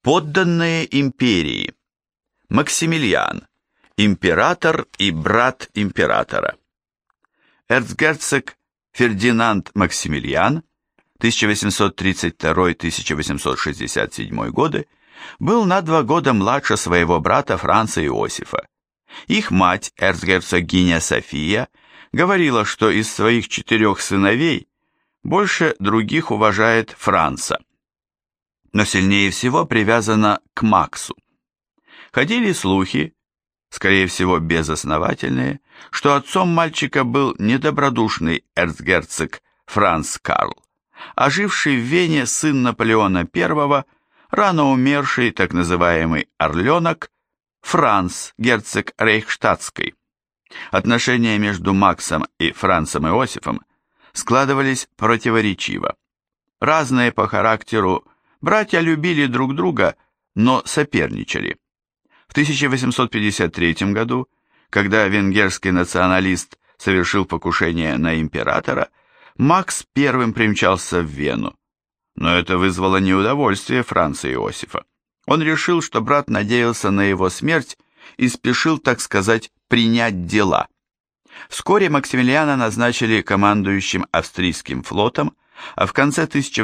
Подданные империи. Максимилиан. Император и брат императора. Эрцгерцог Фердинанд Максимилиан 1832-1867 годы был на 2 года младше своего брата Франца Иосифа. Их мать, эрцгерцогиня София, говорила, что из своих 4 сыновей больше других уважает Франца, но сильнее всего привязана к Максу. Ходили слухи, скорее всего безосновательные, что отцом мальчика был недобродушный эрцгерцог Франц Карл, а живший в Вене сын Наполеона I, рано умерший так называемый Орленок, Франц, герцог Рейхштадтский. Отношения между Максом и Францем Иосифом складывались противоречиво. Разные по характеру, братья любили друг друга, но соперничали. В 1853 году, когда венгерский националист совершил покушение на императора, Макс первым примчался в Вену. Но это вызвало неудовольствие Франца Иосифа. Он решил, что брат надеялся на его смерть и спешил, так сказать, принять дела. Вскоре Максимилиана назначили командующим австрийским флотом, а в конце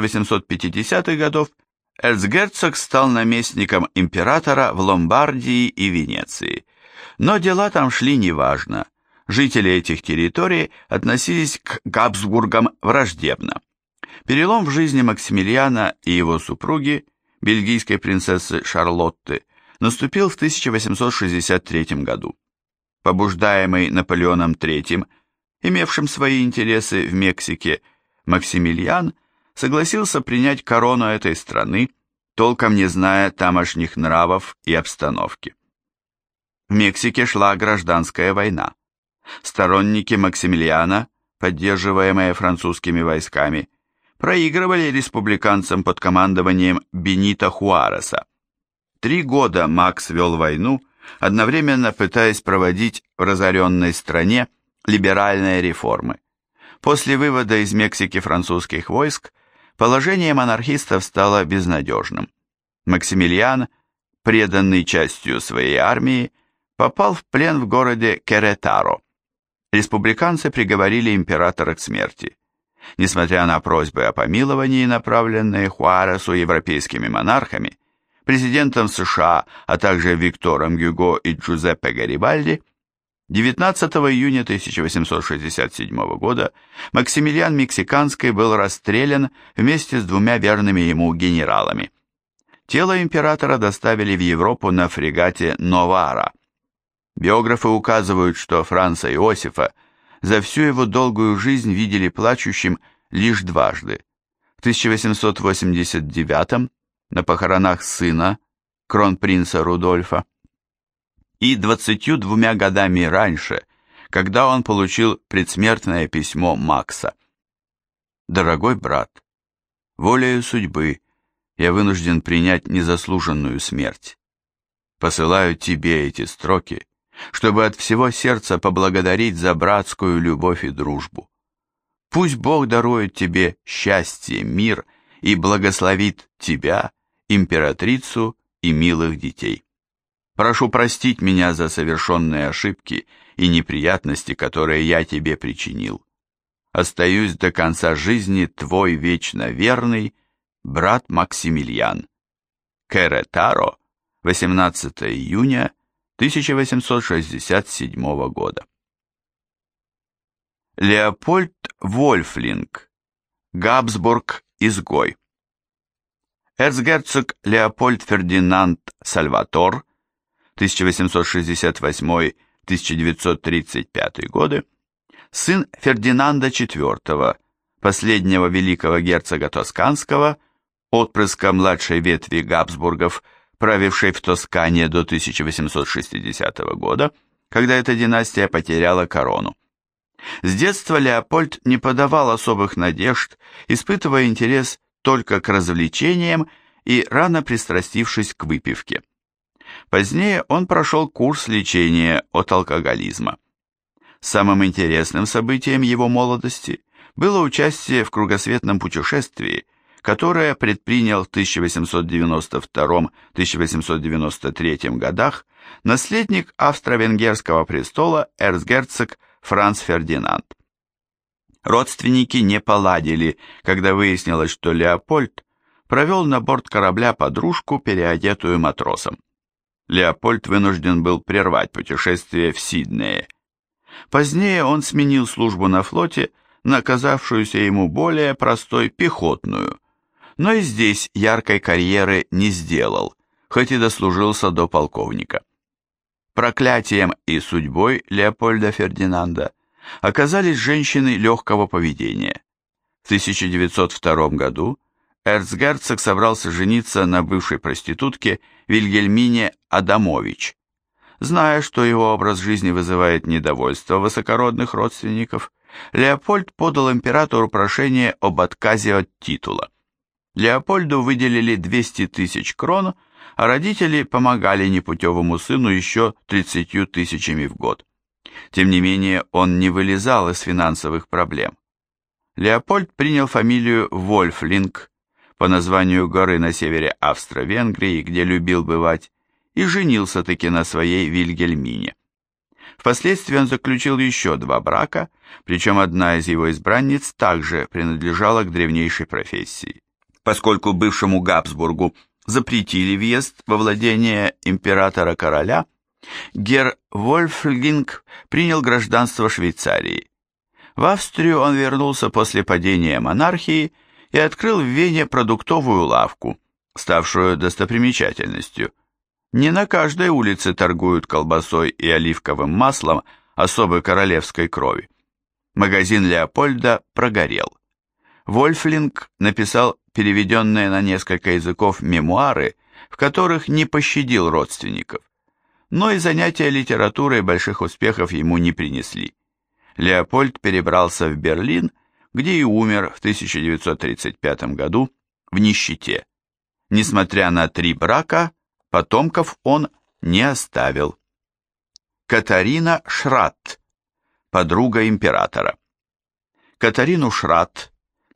1850-х годов эрцгерцог стал наместником императора в Ломбардии и Венеции. Но дела там шли неважно. Жители этих территорий относились к Габсбургам враждебно. Перелом в жизни Максимилиана и его супруги, бельгийской принцессы Шарлотты, наступил в 1863 году. Побуждаемый Наполеоном III, имевшим свои интересы в Мексике, Максимилиан согласился принять корону этой страны, толком не зная тамошних нравов и обстановки. В Мексике шла гражданская война. Сторонники Максимилиана, поддерживаемые французскими войсками, проигрывали республиканцам под командованием Бенито Хуареса. 3 года Макс вел войну, одновременно пытаясь проводить в разоренной стране либеральные реформы. После вывода из Мексики французских войск положение монархистов стало безнадежным. Максимилиан, преданный частью своей армии, попал в плен в городе Керетаро. Республиканцы приговорили императора к смерти. Несмотря на просьбы о помиловании, направленные Хуаресу европейскими монархами, президентом США, а также Виктором Гюго и Джузеппе Гарибальди, 19 июня 1867 года Максимилиан Мексиканский был расстрелян вместе с 2 верными ему генералами. Тело императора доставили в Европу на фрегате «Новара». Биографы указывают, что Франца Иосифа за всю его долгую жизнь видели плачущим лишь дважды. В 1889 на похоронах сына, кронпринца Рудольфа, и 22 годами раньше, когда он получил предсмертное письмо Макса. «Дорогой брат, волею судьбы я вынужден принять незаслуженную смерть. Посылаю тебе эти строки, чтобы от всего сердца поблагодарить за братскую любовь и дружбу. Пусть Бог дарует тебе счастье, мир и благословит тебя, императрицу и милых детей. Прошу простить меня за совершенные ошибки и неприятности, которые я тебе причинил. Остаюсь до конца жизни твой вечно верный брат Максимилиан. Керетаро, 18 июня 1867 года. Леопольд Вольфлинг, Габсбург-изгой. Эрцгерцог Леопольд Фердинанд Сальватор, 1868-1935 годы, сын Фердинанда IV, последнего великого герцога Тосканского, отпрыска младшей ветви Габсбургов, правившей в Тоскане до 1860 года, когда эта династия потеряла корону. С детства Леопольд не подавал особых надежд, испытывая интерес только к развлечениям и рано пристрастившись к выпивке. Позднее он прошел курс лечения от алкоголизма. Самым интересным событием его молодости было участие в кругосветном путешествии, которое предпринял в 1892-1893 годах наследник австро-венгерского престола эрцгерцог Франц Фердинанд. Родственники не поладили, когда выяснилось, что Леопольд провел на борт корабля подружку, переодетую матросом. Леопольд вынужден был прервать путешествие в Сиднее. Позднее он сменил службу на флоте на казавшуюся ему более простой пехотную, но и здесь яркой карьеры не сделал, хоть и дослужился до полковника. Проклятием и судьбой Леопольда Фердинанда оказались женщины легкого поведения. В 1902 году эрцгерцог собрался жениться на бывшей проститутке Вильгельмине Адамович. Зная, что его образ жизни вызывает недовольство высокородных родственников, Леопольд подал императору прошение об отказе от титула. Леопольду выделили 200 тысяч крон, а родители помогали непутевому сыну еще 30 тысячами в год. Тем не менее, он не вылезал из финансовых проблем. Леопольд принял фамилию Вольфлинг по названию горы на севере Австро-Венгрии, где любил бывать, и женился-таки на своей Вильгельмине. Впоследствии он заключил еще 2 брака, причем одна из его избранниц также принадлежала к древнейшей профессии. Поскольку бывшему Габсбургу запретили въезд во владение императора-короля, герр Вольфлинг принял гражданство Швейцарии. В Австрию он вернулся после падения монархии и открыл в Вене продуктовую лавку, ставшую достопримечательностью. Не на каждой улице торгуют колбасой и оливковым маслом особой королевской крови. Магазин Леопольда прогорел. Вольфлинг написал переведенные на несколько языков мемуары, в которых не пощадил родственников. Но и занятия литературой больших успехов ему не принесли. Леопольд перебрался в Берлин, где и умер в 1935 году в нищете. Несмотря на 3 брака, потомков он не оставил. Катарина Шратт, подруга императора. Катарину Шратт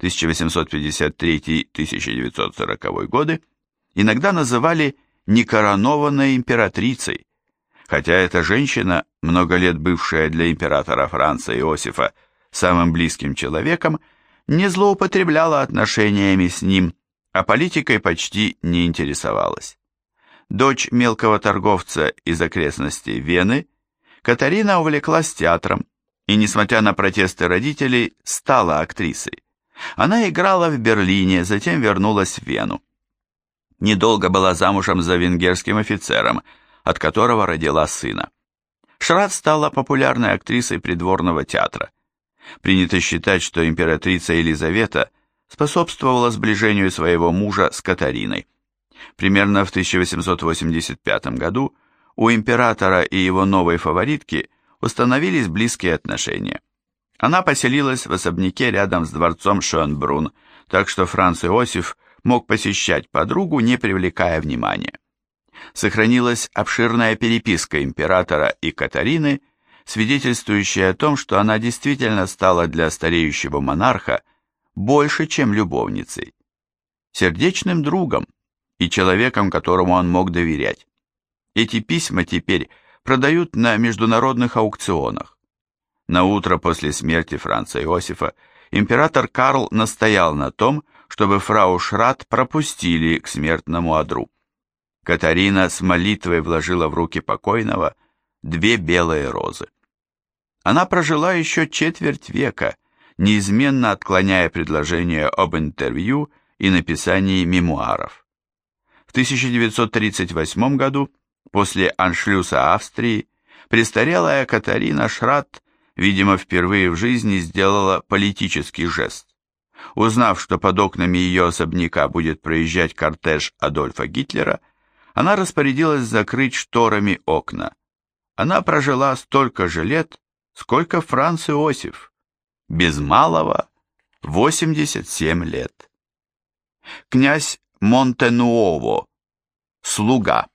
1853-1940 годы иногда называли некоронованной императрицей, хотя эта женщина, много лет бывшая для императора Франца Иосифа самым близким человеком, не злоупотребляла отношениями с ним, а политикой почти не интересовалась. Дочь мелкого торговца из окрестностей Вены, Катарина увлеклась театром и, несмотря на протесты родителей, стала актрисой. Она играла в Берлине, затем вернулась в Вену. Недолго была замужем за венгерским офицером, от которого родила сына. Шратт стала популярной актрисой придворного театра. Принято считать, что императрица Елизавета способствовала сближению своего мужа с Катариной. Примерно в 1885 году у императора и его новой фаворитки установились близкие отношения. Она поселилась в особняке рядом с дворцом Шönbrunn, так что Франц Иосиф мог посещать подругу, не привлекая внимания. Сохранилась обширная переписка императора и Катарины, свидетельствующая о том, что она действительно стала для стареющего монарха больше, чем любовницей, сердечным другом и человеком, которому он мог доверять. Эти письма теперь продают на международных аукционах. На утро после смерти Франца Иосифа император Карл настоял на том, чтобы фрау Шратт пропустили к смертному одру. Катарина с молитвой вложила в руки покойного 2 белые розы. Она прожила еще четверть века, неизменно отклоняя предложение об интервью и написании мемуаров. В 1938 году, после аншлюса Австрии, престарелая Катарина Шратт, видимо, впервые в жизни сделала политический жест. Узнав, что под окнами ее особняка будет проезжать кортеж Адольфа Гитлера, она распорядилась закрыть шторами окна. Она прожила столько же лет, сколько Франц Иосиф, без малого 87 лет. Князь Монтенуово, слуга.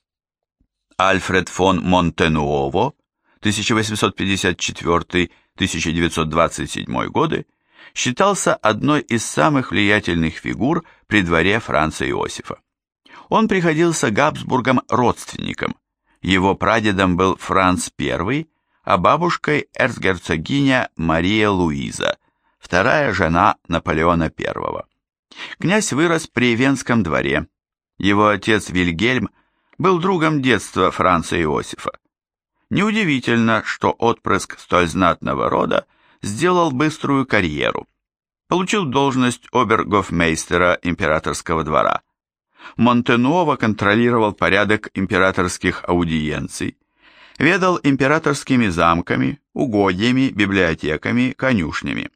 Альфред фон Монтенуово, 1854-1927 годы, считался одной из самых влиятельных фигур при дворе Франца Иосифа. Он приходился Габсбургам родственником. Его прадедом был Франц I, а бабушкой эрцгерцогиня Мария Луиза, вторая жена Наполеона I. Князь вырос при Венском дворе. Его отец Вильгельм был другом детства Франца Иосифа. Неудивительно, что отпрыск столь знатного рода сделал быструю карьеру. Получил должность обергофмейстера императорского двора. Монтенуово контролировал порядок императорских аудиенций, ведал императорскими замками, угодьями, библиотеками, конюшнями.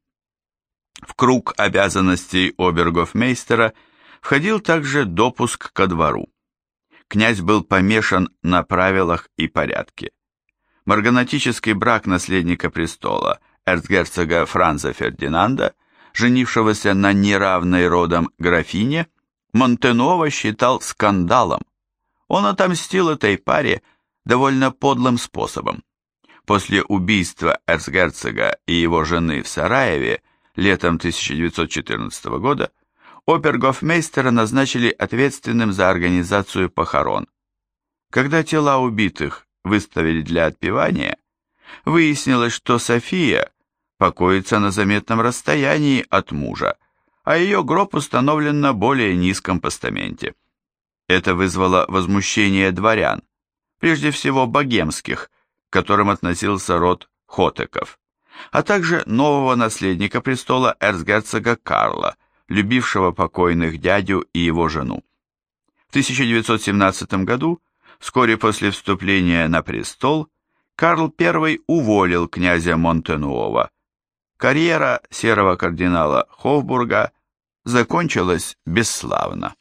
В круг обязанностей обергофмейстера входил также допуск ко двору. Князь был помешан на правилах и порядке. Марганатический брак наследника престола, эрцгерцога Франца Фердинанда, женившегося на неравной родом графине, Монтенуово считал скандалом. Он отомстил этой паре довольно подлым способом. После убийства эрцгерцога и его жены в Сараеве летом 1914 года обергофмейстера назначили ответственным за организацию похорон. Когда тела убитых выставили для отпевания, выяснилось, что София покоится на заметном расстоянии от мужа, а ее гроб установлен на более низком постаменте. Это вызвало возмущение дворян, прежде всего богемских, к которым относился род Хотеков, а также нового наследника престола эрцгерцога Карла, любившего покойных дядю и его жену. В 1917 году, вскоре после вступления на престол, Карл I уволил князя Монтенуова. Карьера серого кардинала Хофбурга закончилась бесславно.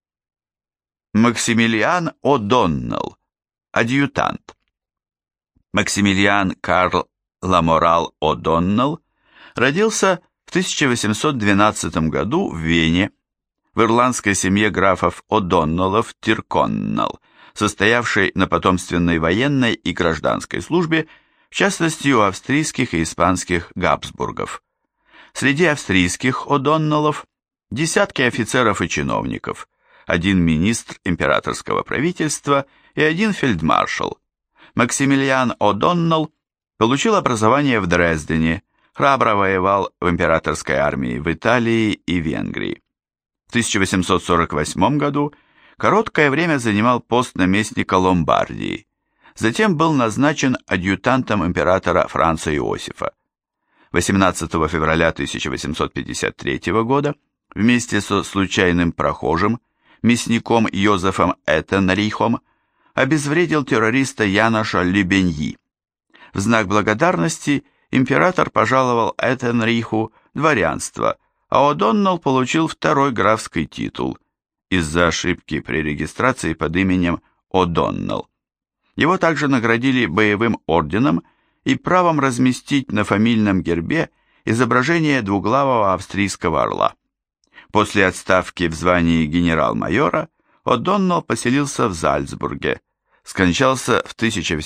Максимилиан О'Доннелл, адъютант. Максимилиан Карл Ламорал О'Доннелл родился в 1812 году в Вене, в ирландской семье графов О'Доннеллов Тирконнелл, состоявшей на потомственной военной и гражданской службе, в частности у австрийских и испанских Габсбургов. Среди австрийских О'Доннеллов десятки офицеров и чиновников, один министр императорского правительства и один фельдмаршал. Максимилиан О'Доннелл получил образование в Дрездене, храбро воевал в императорской армии в Италии и Венгрии. В 1848 году короткое время занимал пост наместника Ломбардии, затем был назначен адъютантом императора Франца Иосифа. 18 февраля 1853 года вместе со случайным прохожим, мясником Йозефом Этенрихом, обезвредил террориста Яноша Любеньи. В знак благодарности император пожаловал Этенриху дворянство, а О'Доннелл получил второй графский титул из-за ошибки при регистрации под именем О'Доннелл. Его также наградили боевым орденом и правом разместить на фамильном гербе изображение двуглавого австрийского орла. После отставки в звании генерал-майора О'Доннелл поселился в Зальцбурге, скончался в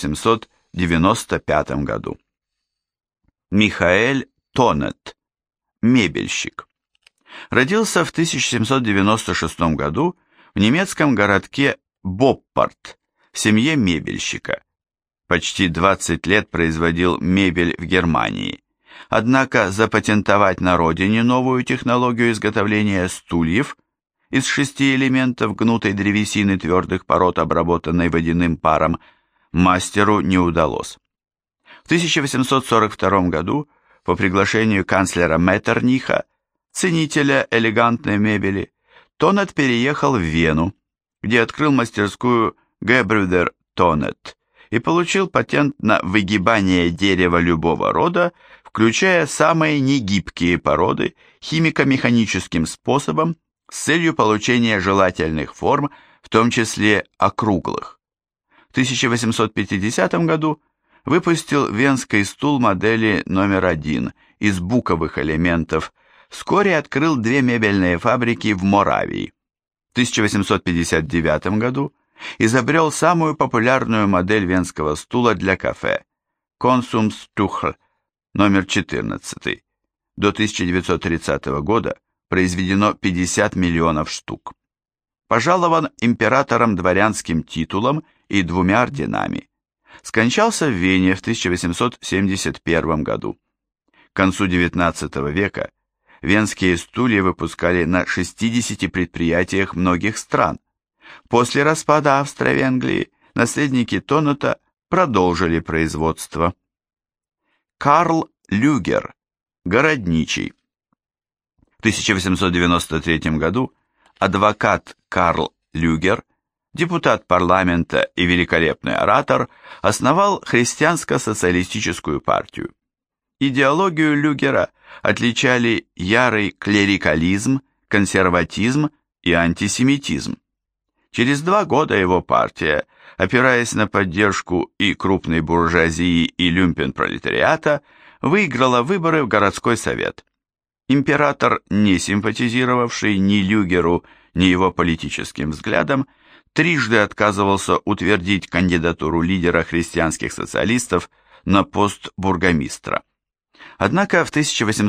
1895 году. Михаэль Тонет, мебельщик. Родился в 1796 году в немецком городке Боппарт в семье мебельщика. Почти 20 лет производил мебель в Германии. Однако запатентовать на родине новую технологию изготовления стульев из 6 элементов гнутой древесины твердых пород, обработанной водяным паром, мастеру не удалось. В 1842 году по приглашению канцлера Меттерниха, ценителя элегантной мебели, Тонет переехал в Вену, где открыл мастерскую Гебрюдер Тонет и получил патент на выгибание дерева любого рода, включая самые негибкие породы, химико-механическим способом с целью получения желательных форм, в том числе округлых. В 1850 году выпустил венский стул модели номер 1 из буковых элементов, вскоре открыл 2 мебельные фабрики в Моравии. В 1859 году изобрел самую популярную модель венского стула для кафе – Konsumstuhl номер 14, До 1930 года произведено 50 миллионов штук. Пожалован императором дворянским титулом и 2 орденами. Скончался в Вене в 1871 году. К концу XIX века венские стулья выпускали на 60 предприятиях многих стран. После распада Австро-Венгрии наследники Тоннета продолжили производство. Карл Люгер, городничий. В 1893 году адвокат Карл Люгер, депутат парламента и великолепный оратор, основал христианско-социалистическую партию. Идеологию Люгера отличали ярый клерикализм, консерватизм и антисемитизм. Через 2 года его партия, опираясь на поддержку и крупной буржуазии, и люмпен-пролетариата, выиграла выборы в городской совет. Император, не симпатизировавший ни Люгеру, ни его политическим взглядам, трижды отказывался утвердить кандидатуру лидера христианских социалистов на пост бургомистра. Однако в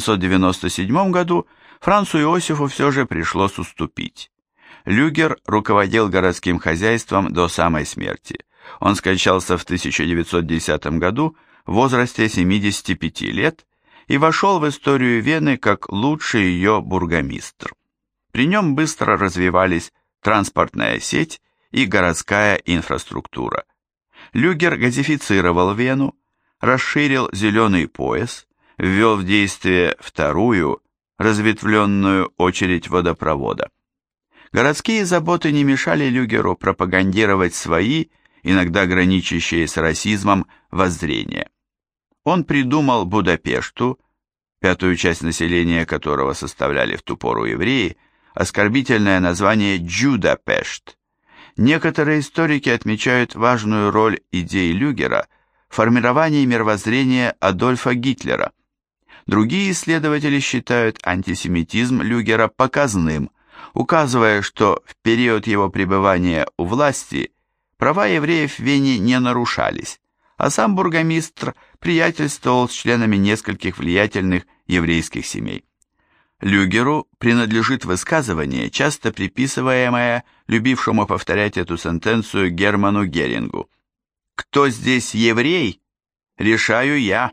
1897 году Францу Иосифу все же пришлось уступить. Люгер руководил городским хозяйством до самой смерти. Он скончался в 1910 году в возрасте 75 лет и вошел в историю Вены как лучший ее бургомистр. При нем быстро развивались транспортная сеть и городская инфраструктура. Люгер газифицировал Вену, расширил зеленый пояс, ввел в действие вторую, разветвленную очередь водопровода. Городские заботы не мешали Люгеру пропагандировать свои, иногда граничащие с расизмом, воззрения. Он придумал Будапешту, 5-ю часть населения которого составляли в ту пору евреи, оскорбительное название Джудапешт. Некоторые историки отмечают важную роль идей Люгера в формировании мировоззрения Адольфа Гитлера. Другие исследователи считают антисемитизм Люгера показным, указывая, что в период его пребывания у власти права евреев в Вене не нарушались, а сам бургомистр приятельствовал с членами нескольких влиятельных еврейских семей. Люгеру принадлежит высказывание, часто приписываемое любившему повторять эту сентенцию Герману Герингу: «Кто здесь еврей? Решаю я».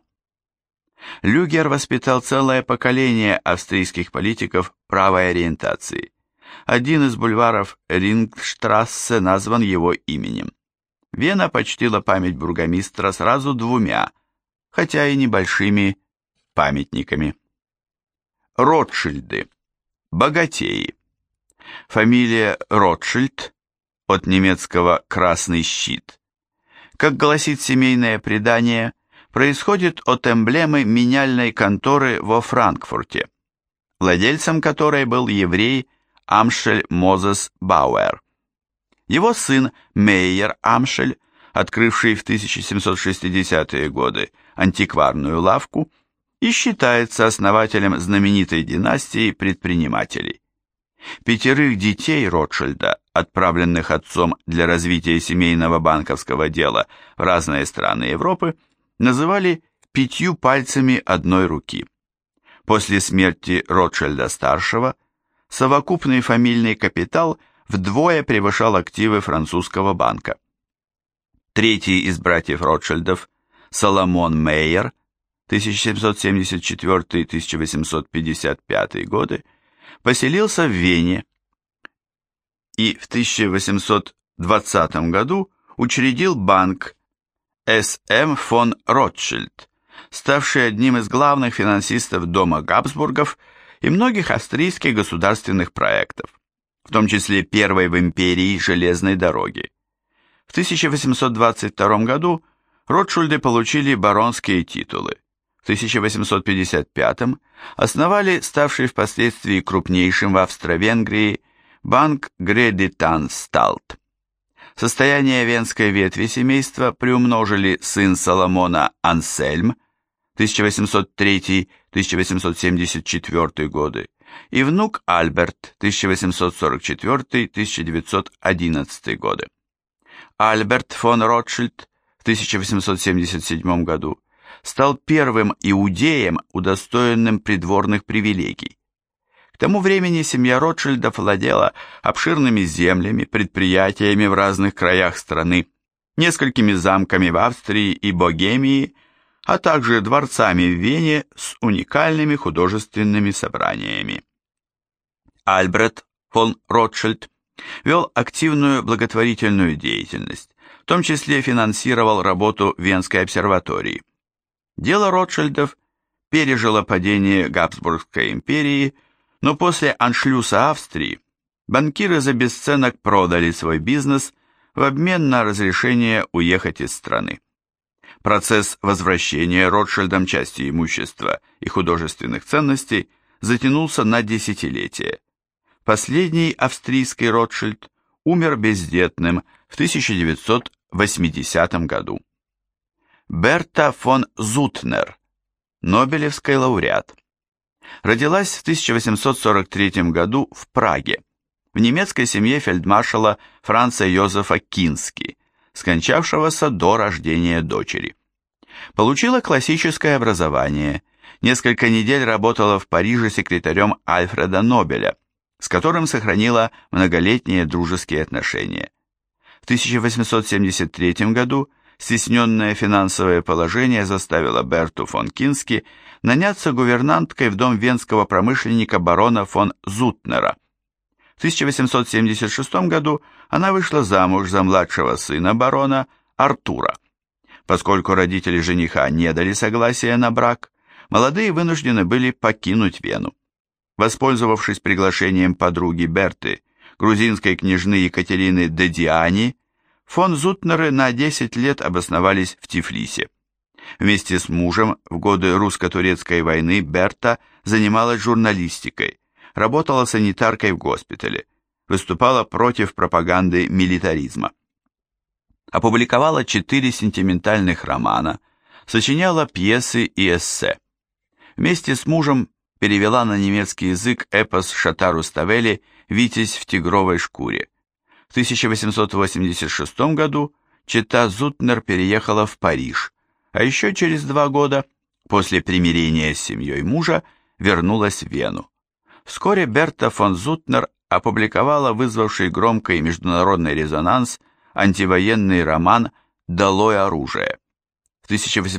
Люгер воспитал целое поколение австрийских политиков правой ориентации. Один из бульваров Рингштрассе назван его именем. Вена почтила память бургомистра сразу 2, хотя и небольшими, памятниками. Ротшильды. Богатеи. Фамилия Ротшильд, от немецкого «красный щит», как гласит семейное предание, происходит от эмблемы меняльной конторы во Франкфурте, владельцем которой был еврей Амшель Мозес Бауэр. Его сын Мейер Амшель, открывший в 1760-е годы антикварную лавку, и считается основателем знаменитой династии предпринимателей. 5 детей Ротшильда, отправленных отцом для развития семейного банковского дела в разные страны Европы, называли 5 пальцами одной руки. После смерти Ротшильда-старшего совокупный фамильный капитал вдвое превышал активы французского банка. 3-й из братьев Ротшильдов, Соломон Мейер, 1774-1855 годы, поселился в Вене и в 1820 году учредил банк С.М. фон Ротшильд, ставший одним из главных финансистов дома Габсбургов и многих австрийских государственных проектов, в том числе первой в империи железной дороги. В 1822 году Ротшильды получили баронские титулы. В 1855 основали ставший впоследствии крупнейшим в Австро-Венгрии банк Гредитансталт. Состояние венской ветви семейства приумножили сын Соломона Ансельм, 1803-1874 годы, и внук Альберт, 1844-1911 годы. Альберт фон Ротшильд в 1877 году стал первым иудеем, удостоенным придворных привилегий. К тому времени семья Ротшильдов владела обширными землями, предприятиями в разных краях страны, несколькими замками в Австрии и Богемии, а также дворцами в Вене с уникальными художественными собраниями. Альбрет фон Ротшильд вел активную благотворительную деятельность, в том числе финансировал работу Венской обсерватории. Дело Ротшильдов пережило падение Габсбургской империи, но после аншлюса Австрии банкиры за бесценок продали свой бизнес в обмен на разрешение уехать из страны. Процесс возвращения Ротшильдам части имущества и художественных ценностей затянулся на десятилетия. Последний австрийский Ротшильд умер бездетным в 1980 году. Берта фон Зутнер, Нобелевский лауреат. Родилась в 1843 году в Праге, в немецкой семье фельдмаршала Франца Йозефа Кински, скончавшегося до рождения дочери. Получила классическое образование, несколько недель работала в Париже секретарем Альфреда Нобеля, с которым сохранила многолетние дружеские отношения. В 1873 году стесненное финансовое положение заставило Берту фон Кински наняться гувернанткой в дом венского промышленника барона фон Зутнера. В 1876 году она вышла замуж за младшего сына барона Артура. Поскольку родители жениха не дали согласия на брак, молодые вынуждены были покинуть Вену. Воспользовавшись приглашением подруги Берты, грузинской княжны Екатерины де Диани, фон Зутнеры на 10 лет обосновались в Тифлисе. Вместе с мужем в годы русско-турецкой войны Берта занималась журналистикой, работала санитаркой в госпитале, выступала против пропаганды милитаризма. Опубликовала 4 сентиментальных романа, сочиняла пьесы и эссе. Вместе с мужем перевела на немецкий язык эпос Шата Руставели «Витязь в тигровой шкуре». В 1886 году чета Зутнер переехала в Париж, а еще через 2 года, после примирения с семьей мужа, вернулась в Вену. Вскоре Берта фон Зутнер опубликовала вызвавший громкий международный резонанс антивоенный роман «Долой оружие». В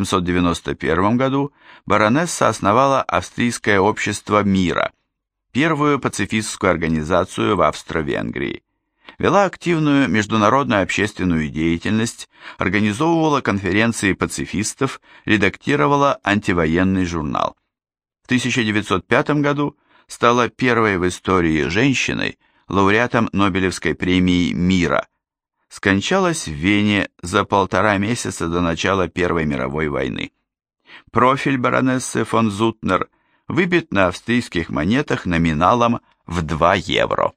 1891 году баронесса основала Австрийское общество мира, первую пацифистскую организацию в Австро-Венгрии. Вела активную международную общественную деятельность, организовывала конференции пацифистов, редактировала антивоенный журнал. В 1905 году стала первой в истории женщиной, лауреатом Нобелевской премии мира. Скончалась в Вене за 1,5 месяца до начала Первой мировой войны. Профиль баронессы фон Зутнер выбит на австрийских монетах номиналом в 2 евро.